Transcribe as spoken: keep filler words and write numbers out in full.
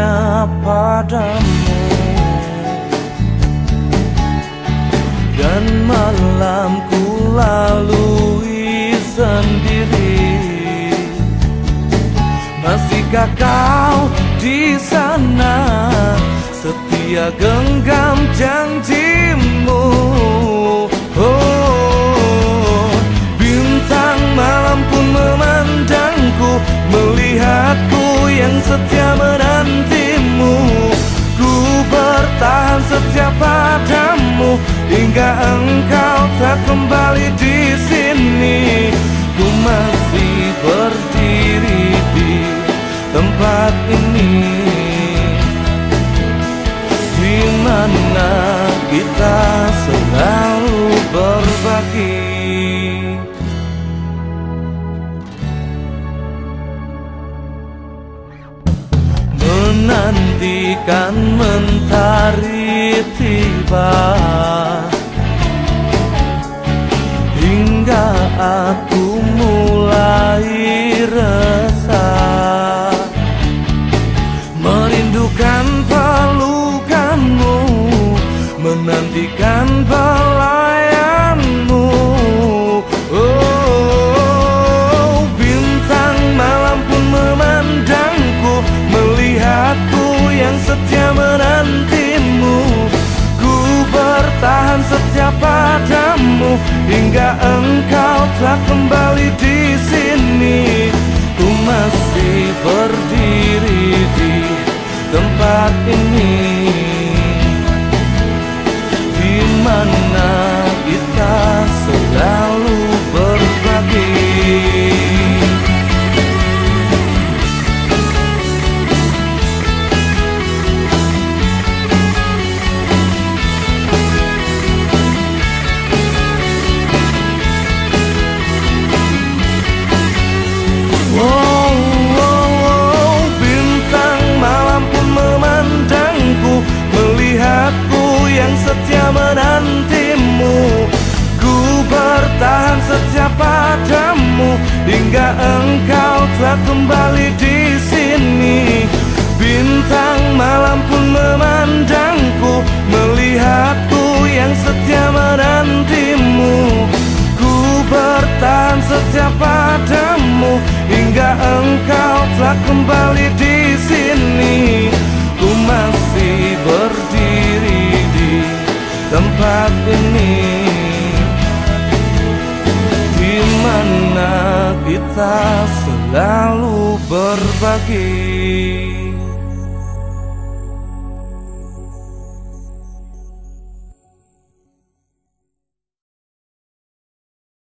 hanya padamu. Dan malamku lalui sendiri. Masihkah kau di sana, setia genggam janjimu? Oh, bintang malam pun memandangku, melihatku yang setia menantimu. Ku bertahan setia padamu hingga engkau tak kembali di sini. Ku masih berdiri di tempat ini, di mana kita selalu berbagi. Menantikan mentari tiba, hingga aku mulai resah. Merindukan pelukanmu, menantikan pelayanmu. Oh, bintang malam pun memandangku, melihatku yang setia menantimu. Ku bertahan setia padamu hingga engkau telah kembali di sini. Ku masih berdiri di tempat ini, di mana kita selalu berbagi. Yang setia menantimu. Ku bertahan setia padamu hingga engkau telah kembali di sini. Bintang malam pun memandangku, melihatku yang setia menantimu. Ku bertahan setia padamu hingga engkau telah kembali di sini. Ku masih berdiri di tempat ini, di mana kita selalu berbagi.